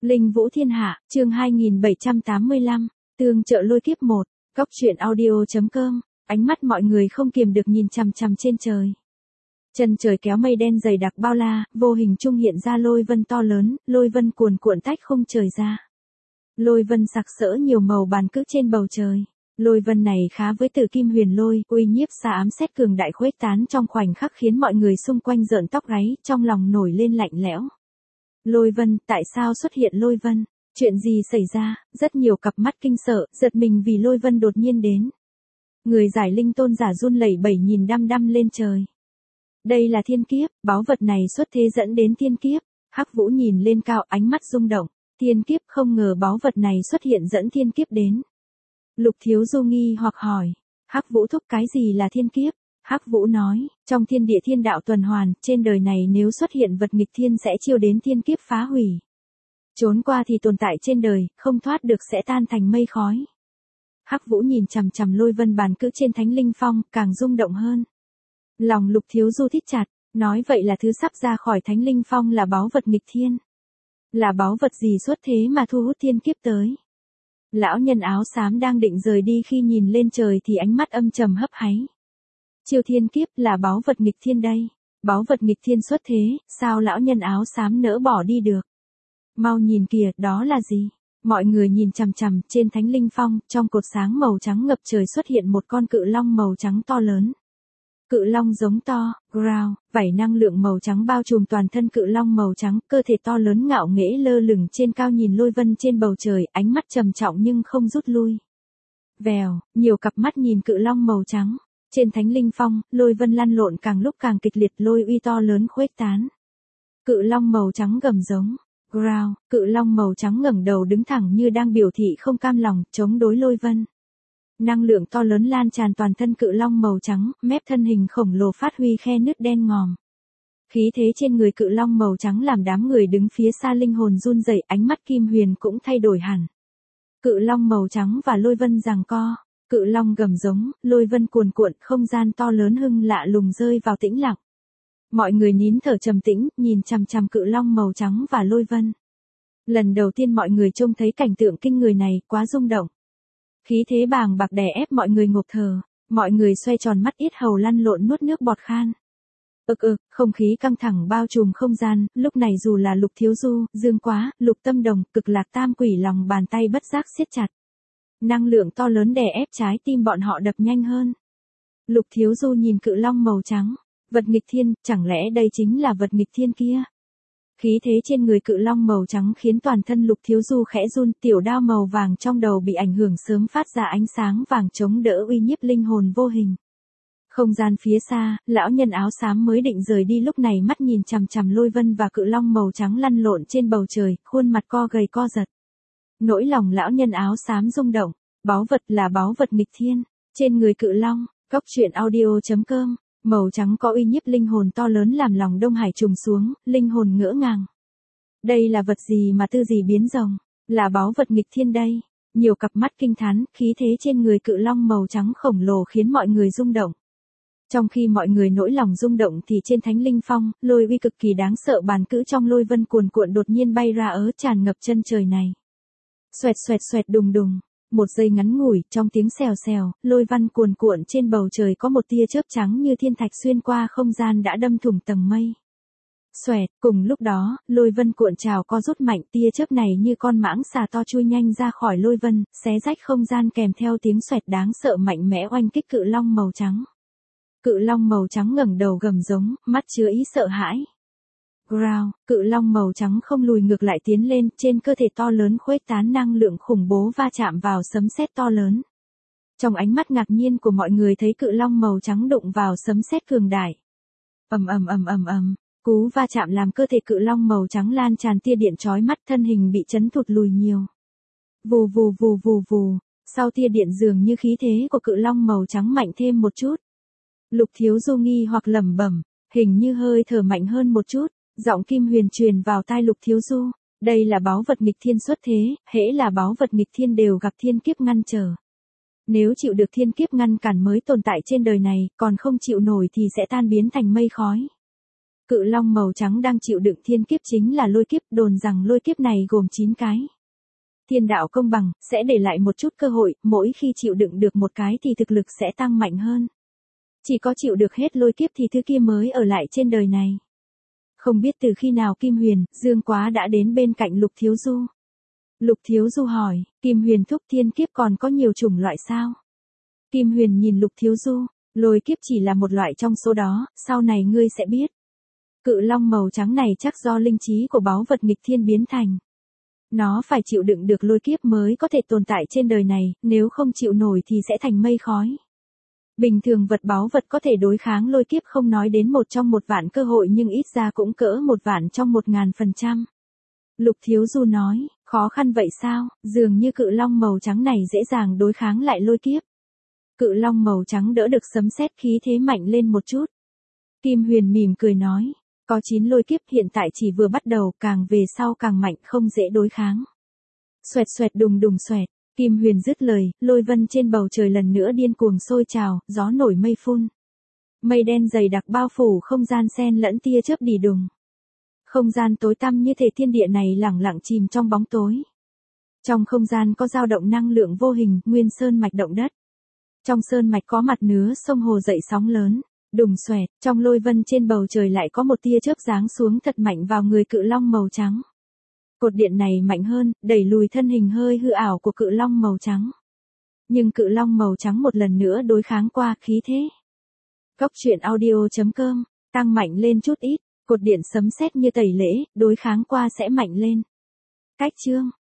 Linh Vũ Thiên Hạ, chương 2785, tương trợ lôi kiếp 1, góc truyện audio.com, ánh mắt mọi người không kiềm được nhìn chằm chằm trên trời. Chân trời kéo mây đen dày đặc bao la, vô hình trung hiện ra lôi vân to lớn, lôi vân cuồn cuộn tách khung trời ra. Lôi vân sặc sỡ nhiều màu bàn cước trên bầu trời. Lôi vân này khá với Tử Kim Huyền Lôi, uy nhiếp xa ám xét cường đại khuếch tán trong khoảnh khắc khiến mọi người xung quanh rợn tóc gáy, trong lòng nổi lên lạnh lẽo. Lôi vân, tại sao xuất hiện lôi vân? Chuyện gì xảy ra? Rất nhiều cặp mắt kinh sợ, giật mình vì lôi vân đột nhiên đến. Người giải linh tôn giả run lẩy bẩy nhìn đăm đăm lên trời. Đây là thiên kiếp, báu vật này xuất thế dẫn đến thiên kiếp. Hắc Vũ nhìn lên cao, ánh mắt rung động. Thiên kiếp, không ngờ báu vật này xuất hiện dẫn thiên kiếp đến. Lục Thiếu Du nghi hoặc hỏi. Hắc Vũ thúc, cái gì là thiên kiếp? Hắc Vũ nói, trong thiên địa thiên đạo tuần hoàn, trên đời này nếu xuất hiện vật nghịch thiên sẽ chiêu đến thiên kiếp phá hủy. Trốn qua thì tồn tại trên đời, không thoát được sẽ tan thành mây khói. Hắc Vũ nhìn chằm chằm lôi vân bàn cữ trên Thánh Linh Phong, càng rung động hơn. Lòng Lục Thiếu Du thít chặt, nói vậy là thứ sắp ra khỏi Thánh Linh Phong là báu vật nghịch thiên. Là báu vật gì xuất thế mà thu hút thiên kiếp tới? Lão nhân áo xám đang định rời đi khi nhìn lên trời thì ánh mắt âm trầm hấp háy. Chiêu thiên kiếp là báu vật nghịch thiên đây. Báu vật nghịch thiên xuất thế, sao lão nhân áo xám nỡ bỏ đi được? Mau nhìn kìa, đó là gì? Mọi người nhìn chằm chằm, trên Thánh Linh Phong, trong cột sáng màu trắng ngập trời xuất hiện một con cự long màu trắng to lớn. Cự long giống to, growl, vảy năng lượng màu trắng bao trùm toàn thân cự long màu trắng, cơ thể to lớn ngạo nghễ lơ lửng trên cao nhìn lôi vân trên bầu trời, ánh mắt trầm trọng nhưng không rút lui. Vèo, nhiều cặp mắt nhìn cự long màu trắng. Trên Thánh Linh Phong, lôi vân lăn lộn càng lúc càng kịch liệt, lôi uy to lớn khuếch tán. Cự long màu trắng gầm giống, growl, cự long màu trắng ngẩng đầu đứng thẳng như đang biểu thị không cam lòng, chống đối lôi vân. Năng lượng to lớn lan tràn toàn thân cự long màu trắng, mép thân hình khổng lồ phát huy khe nứt đen ngòm. Khí thế trên người cự long màu trắng làm đám người đứng phía xa linh hồn run rẩy, ánh mắt Kim Huyền cũng thay đổi hẳn. Cự long màu trắng và lôi vân giằng co, cự long gầm giống, lôi vân cuồn cuộn, không gian to lớn hưng lạ lùng rơi vào tĩnh lặng. Mọi người nín thở trầm tĩnh, nhìn chằm chằm cự long màu trắng và lôi vân. Lần đầu tiên mọi người trông thấy cảnh tượng kinh người này, quá rung động. Khí thế bàng bạc đè ép mọi người ngộp thở, mọi người xoay tròn mắt yết hầu lăn lộn nuốt nước bọt khan. Không khí căng thẳng bao trùm không gian, lúc này dù là Lục Thiếu Du, Dương Quá, Lục Tâm Đồng, Cực Lạc Tam Quỷ lòng bàn tay bất giác siết chặt. Năng lượng to lớn đè ép trái tim bọn họ đập nhanh hơn. Lục Thiếu Du nhìn cự long màu trắng, vật nghịch thiên, chẳng lẽ đây chính là vật nghịch thiên kia? Khí thế trên người cự long màu trắng khiến toàn thân Lục Thiếu Du khẽ run, tiểu đao màu vàng trong đầu bị ảnh hưởng sớm phát ra ánh sáng vàng chống đỡ uy nhiếp linh hồn vô hình. Không gian phía xa, lão nhân áo xám mới định rời đi lúc này mắt nhìn chằm chằm lôi vân và cự long màu trắng lăn lộn trên bầu trời, khuôn mặt co gầy co giật. Nỗi lòng lão nhân áo xám rung động, báu vật là báu vật nghịch thiên, trên người cự long, góc truyện audio.com. Màu trắng có uy nhiếp linh hồn to lớn làm lòng Đông Hải trùng xuống, linh hồn ngỡ ngàng. Đây là vật gì mà tư gì biến rồng, là báu vật nghịch thiên đây. Nhiều cặp mắt kinh thán, khí thế trên người cự long màu trắng khổng lồ khiến mọi người rung động. Trong khi mọi người nỗi lòng rung động thì trên Thánh Linh Phong, lôi uy cực kỳ đáng sợ bàn cữ trong lôi vân cuồn cuộn đột nhiên bay ra tràn ngập chân trời này. Xoẹt xoẹt xoẹt đùng đùng. Một giây ngắn ngủi, trong tiếng xèo xèo, lôi văn cuồn cuộn trên bầu trời có một tia chớp trắng như thiên thạch xuyên qua không gian đã đâm thủng tầng mây. Xoẹt, cùng lúc đó, lôi vân cuộn trào co rút mạnh, tia chớp này như con mãng xà to chui nhanh ra khỏi lôi vân, xé rách không gian kèm theo tiếng xoẹt đáng sợ mạnh mẽ oanh kích cự long màu trắng. Cự long màu trắng ngẩng đầu gầm giống, mắt chứa ý sợ hãi. Growl, cự long màu trắng không lùi ngược lại tiến lên, trên cơ thể to lớn khuếch tán năng lượng khủng bố va chạm vào sấm sét to lớn. Trong ánh mắt ngạc nhiên của mọi người thấy cự long màu trắng đụng vào sấm sét cường đại. Cú va chạm làm cơ thể cự long màu trắng lan tràn tia điện chói mắt, thân hình bị chấn thụt lùi nhiều. Vù vù vù vù vù, sau tia điện dường như khí thế của cự long màu trắng mạnh thêm một chút. Lục Thiếu Du nghi hoặc lẩm bẩm, hình như hơi thở mạnh hơn một chút. Giọng Kim Huyền truyền vào tai Lục Thiếu Du, đây là báu vật nghịch thiên xuất thế, hễ là báu vật nghịch thiên đều gặp thiên kiếp ngăn trở. Nếu chịu được thiên kiếp ngăn cản mới tồn tại trên đời này, còn không chịu nổi thì sẽ tan biến thành mây khói. Cự long màu trắng đang chịu đựng thiên kiếp chính là lôi kiếp, đồn rằng lôi kiếp này gồm 9 cái. Thiên đạo công bằng, sẽ để lại một chút cơ hội, mỗi khi chịu đựng được một cái thì thực lực sẽ tăng mạnh hơn. Chỉ có chịu được hết lôi kiếp thì thứ kia mới ở lại trên đời này. Không biết từ khi nào Kim Huyền, Dương Quá đã đến bên cạnh Lục Thiếu Du. Lục Thiếu Du hỏi, Kim Huyền thúc, thiên kiếp còn có nhiều chủng loại sao? Kim Huyền nhìn Lục Thiếu Du, lôi kiếp chỉ là một loại trong số đó, sau này ngươi sẽ biết. Cự long màu trắng này chắc do linh trí của báu vật nghịch thiên biến thành. Nó phải chịu đựng được lôi kiếp mới có thể tồn tại trên đời này, nếu không chịu nổi thì sẽ thành mây khói. Bình thường vật báu vật có thể đối kháng lôi kiếp không nói đến 1 trong 1 vạn cơ hội nhưng ít ra cũng cỡ 1 vạn trong 1000%. Lục Thiếu Du nói, khó khăn vậy sao, dường như cự long màu trắng này dễ dàng đối kháng lại lôi kiếp. Cự long màu trắng đỡ được sấm sét khí thế mạnh lên một chút. Kim Huyền mỉm cười nói, có 9 lôi kiếp hiện tại chỉ vừa bắt đầu, càng về sau càng mạnh không dễ đối kháng. Xoẹt xoẹt đùng đùng xoẹt, Kim Huyền dứt lời, lôi vân trên bầu trời lần nữa điên cuồng sôi trào, gió nổi mây phun. Mây đen dày đặc bao phủ không gian xen lẫn tia chớp đì đùng. Không gian tối tăm như thể thiên địa này lẳng lặng chìm trong bóng tối. Trong không gian có dao động năng lượng vô hình, nguyên sơn mạch động đất. Trong sơn mạch có mặt nứa sông hồ dậy sóng lớn, đùng xoẹt, trong lôi vân trên bầu trời lại có một tia chớp giáng xuống thật mạnh vào người cự long màu trắng. Cột điện này mạnh hơn, đẩy lùi thân hình hơi hư ảo của cự long màu trắng. Nhưng cự long màu trắng một lần nữa đối kháng qua khí thế. Góc truyện audio.com, tăng mạnh lên chút ít, cột điện sấm sét như tẩy lễ, đối kháng qua sẽ mạnh lên. Cách chương